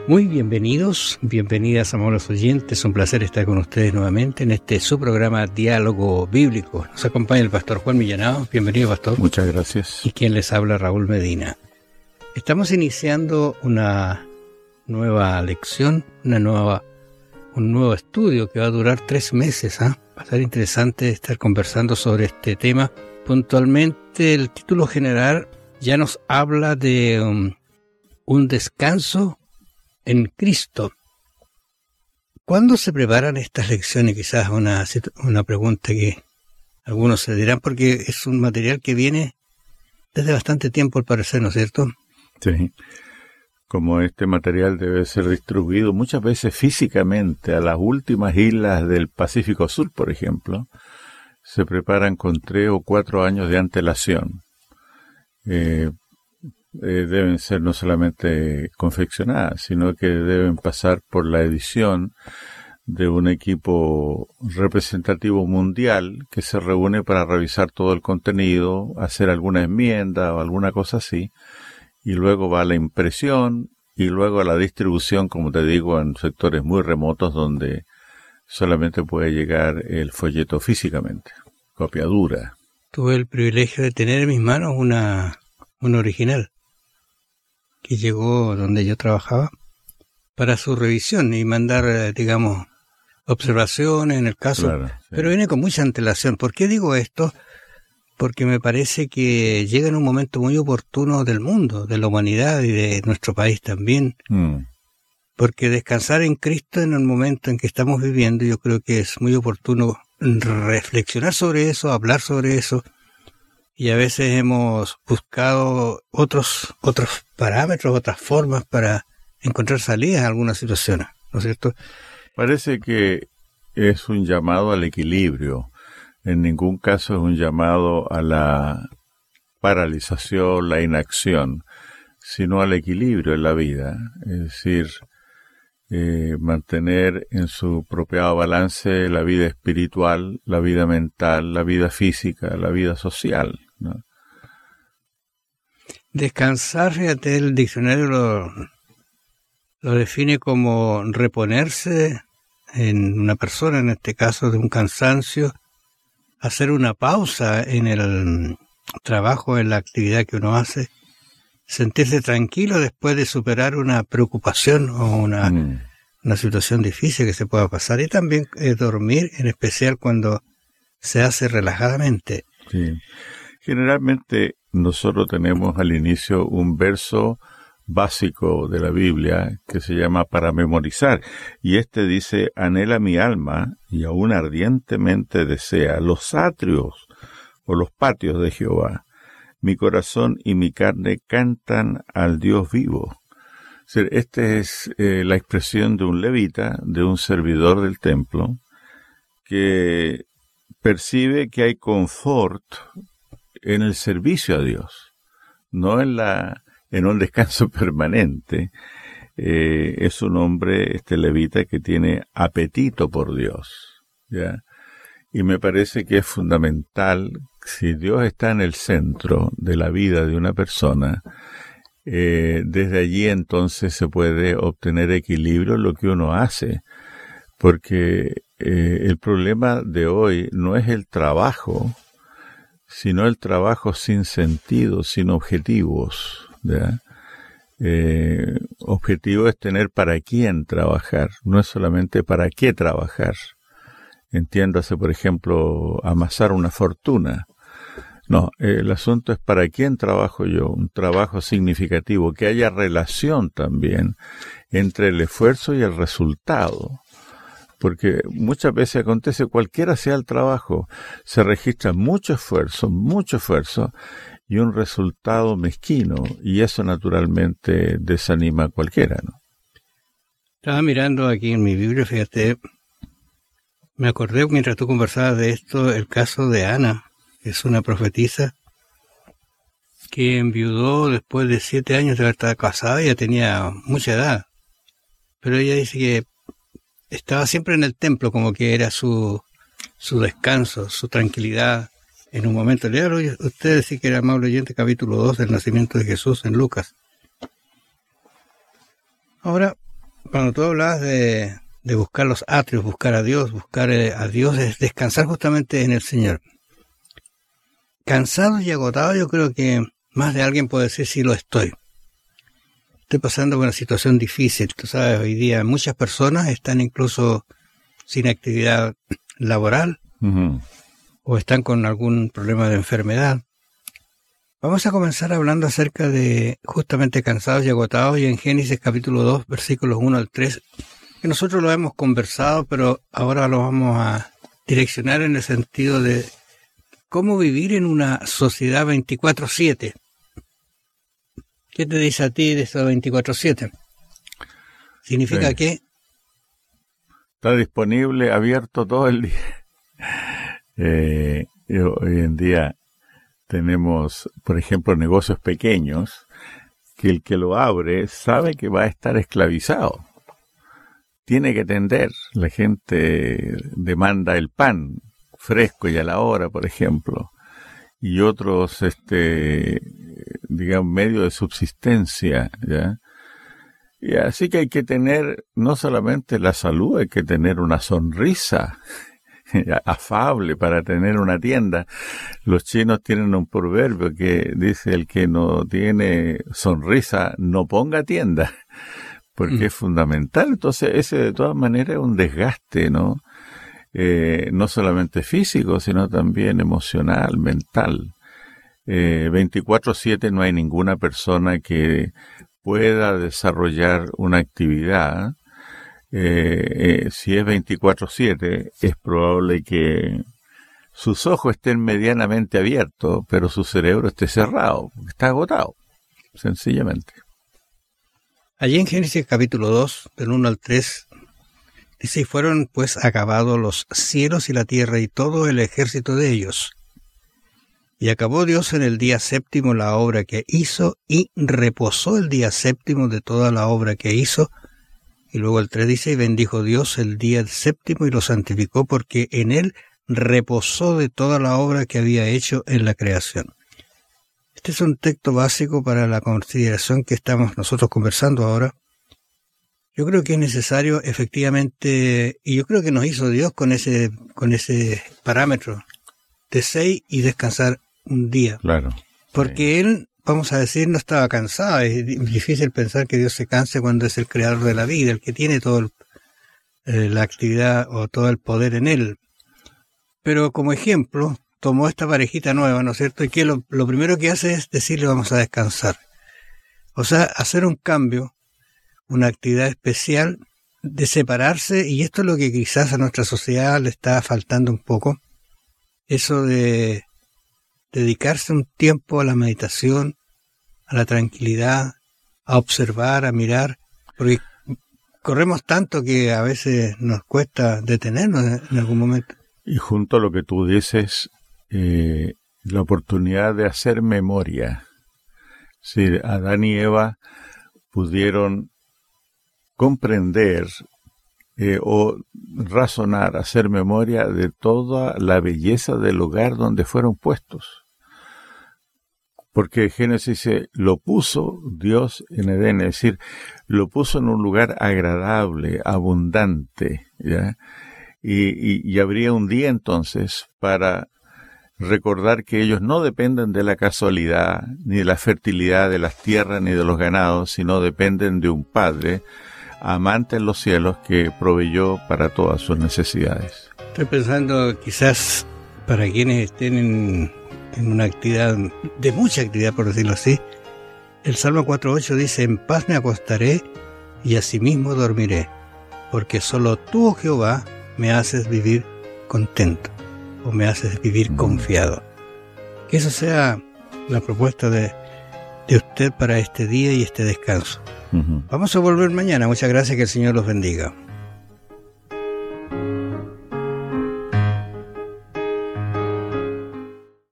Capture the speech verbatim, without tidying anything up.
Muy bienvenidos, bienvenidas, amables oyentes. Un placer estar con ustedes nuevamente en este su programa Diálogo Bíblico. Nos acompaña el pastor Juan Millanao. Bienvenido, pastor. Muchas gracias. Y quien les habla, Raúl Medina. Estamos iniciando una nueva lección, una nueva, un nuevo estudio que va a durar tres meses. ¿eh? Va a ser interesante estar conversando sobre este tema. Puntualmente, el título general ya nos habla de um, un descanso en Cristo. ¿Cuándo se preparan estas lecciones? Quizás una, una pregunta que algunos se dirán, porque es un material que viene desde bastante tiempo, al parecer, ¿no es cierto? Sí. Como este material debe ser distribuido muchas veces físicamente a las últimas islas del Pacífico Sur, por ejemplo, se preparan con tres o cuatro años de antelación. Eh, Eh, deben ser no solamente confeccionadas, sino que deben pasar por la edición de un equipo representativo mundial que se reúne para revisar todo el contenido, hacer alguna enmienda o alguna cosa así, y luego va a la impresión y luego a la distribución, como te digo, en sectores muy remotos donde solamente puede llegar el folleto físicamente, copia dura. Tuve el privilegio de tener en mis manos una, una original que llegó donde yo trabajaba para su revisión y mandar, digamos, observaciones en el caso, claro, sí. Pero viene con mucha antelación. ¿Por qué digo esto? Porque me parece que llega en un momento muy oportuno del mundo, de la humanidad y de nuestro país también, mm. porque descansar en Cristo en el momento en que estamos viviendo, yo creo que es muy oportuno reflexionar sobre eso, hablar sobre eso. Y a veces hemos buscado otros otros parámetros, otras formas para encontrar salidas a algunas situaciones, ¿no es cierto? Parece que es un llamado al equilibrio. En ningún caso es un llamado a la paralización, la inacción, sino al equilibrio en la vida. Es decir, eh, mantener en su propio balance la vida espiritual, la vida mental, la vida física, la vida social, ¿no? Descansar, fíjate, el diccionario lo, lo define como reponerse en una persona, en este caso de un cansancio, hacer una pausa en el trabajo, en la actividad que uno hace, sentirse tranquilo después de superar una preocupación o una, mm. una situación difícil que se pueda pasar, y también eh, dormir, en especial cuando se hace relajadamente. Sí. Generalmente nosotros tenemos al inicio un verso básico de la Biblia que se llama para memorizar, y este dice: anhela mi alma y aún ardientemente desea los atrios o los patios de Jehová. Mi corazón y mi carne cantan al Dios vivo. Esta es eh, la expresión de un levita, de un servidor del templo, que percibe que hay confort en el servicio a Dios, no en la en un descanso permanente. Eh, es un hombre, este levita, que tiene apetito por Dios, ¿ya? Y me parece que es fundamental, si Dios está en el centro de la vida de una persona, eh, desde allí entonces se puede obtener equilibrio en lo que uno hace, porque eh, el problema de hoy no es el trabajo, sino el trabajo sin sentido, sin objetivos, ¿ya? Eh, objetivo es tener para quién trabajar, no es solamente para qué trabajar. Entiéndase, por ejemplo, amasar una fortuna. No, eh, el asunto es para quién trabajo yo, un trabajo significativo, que haya relación también entre el esfuerzo y el resultado. Porque muchas veces acontece, cualquiera sea el trabajo, se registra mucho esfuerzo, mucho esfuerzo, y un resultado mezquino, y eso naturalmente desanima a cualquiera, ¿no? Estaba mirando aquí en mi Biblia, fíjate, me acordé mientras tú conversabas de esto, el caso de Ana, que es una profetisa que enviudó después de siete años de haber estado casada. Ella tenía mucha edad, pero ella dice que estaba siempre en el templo, como que era su, su descanso, su tranquilidad. En un momento, léalo usted, decía que era amable oyente, capítulo dos del nacimiento de Jesús en Lucas. Ahora, Cuando tú hablas de, de buscar los atrios, buscar a Dios, buscar a Dios, es descansar justamente en el Señor. Cansado y agotado, yo creo que más de alguien puede decir sí lo estoy. Estoy pasando por una situación difícil. Tú sabes, hoy día muchas personas están incluso sin actividad laboral, uh-huh, o están con algún problema de enfermedad. Vamos a comenzar hablando acerca de justamente cansados y agotados, y en Génesis capítulo dos, versículos uno al tres, que nosotros lo hemos conversado, pero ahora lo vamos a direccionar en el sentido de cómo vivir en una sociedad veinticuatro siete. ¿Qué te dice a ti de eso veinticuatro siete? ¿Significa sí. que? Está disponible, abierto todo el día. Eh, hoy en día tenemos, por ejemplo, negocios pequeños que el que lo abre sabe que va a estar esclavizado. Tiene que atender. La gente demanda el pan fresco y a la hora, por ejemplo, y otros, este, digamos, medios de subsistencia, ¿ya? Y así que hay que tener no solamente la salud, hay que tener una sonrisa afable para tener una tienda. Los chinos tienen un proverbio que dice: el que no tiene sonrisa no ponga tienda, porque mm. es fundamental. Entonces ese de todas maneras es un desgaste, ¿no? Eh, no solamente físico, sino también emocional, mental. Eh, veinticuatro siete no hay ninguna persona que pueda desarrollar una actividad. Eh, eh, si es veinticuatro siete, es probable que sus ojos estén medianamente abiertos, pero su cerebro esté cerrado, está agotado, sencillamente. Allí en Génesis capítulo dos, del uno al tres, dice: y fueron pues acabados los cielos y la tierra y todo el ejército de ellos. Y acabó Dios en el día séptimo la obra que hizo, y reposó el día séptimo de toda la obra que hizo. Y luego el tres dice: y bendijo Dios el día séptimo y lo santificó, porque en él reposó de toda la obra que había hecho en la creación. Este es un texto básico para la consideración que estamos nosotros conversando ahora. Yo creo que es necesario efectivamente, y yo creo que nos hizo Dios con ese, con ese parámetro de seis y descansar un día. Claro. Porque sí. Él, vamos a decir, no estaba cansado. Es difícil pensar que Dios se canse cuando es el creador de la vida, el que tiene toda eh, la actividad o todo el poder en él. Pero como ejemplo, tomó esta parejita nueva, ¿no es cierto? Y que lo, lo primero que hace es decirle: vamos a descansar. O sea, hacer un cambio, una actividad especial de separarse, y esto es lo que quizás a nuestra sociedad le está faltando un poco, eso de dedicarse un tiempo a la meditación, a la tranquilidad, a observar, a mirar, porque corremos tanto que a veces nos cuesta detenernos en algún momento. Y junto a lo que tú dices, eh, la oportunidad de hacer memoria. Si Adán y Eva pudieron comprender eh, o razonar, hacer memoria de toda la belleza del lugar donde fueron puestos. Porque Génesis dice: lo puso Dios en Edén, es decir, lo puso en un lugar agradable, abundante, ¿ya? Y, y, y habría un día entonces para recordar que ellos no dependen de la casualidad, ni de la fertilidad de las tierras, ni de los ganados, sino dependen de un Padre amante en los cielos que proveyó para todas sus necesidades. Estoy pensando quizás para quienes estén en, en una actividad, de mucha actividad por decirlo así, el Salmo cuatro ocho dice: en paz me acostaré y asimismo dormiré, porque solo tú, oh Jehová, me haces vivir contento, o me haces vivir mm. confiado. Que eso sea la propuesta de, de usted para este día y este descanso. Uh-huh. Vamos a volver mañana. Muchas gracias, que el Señor los bendiga.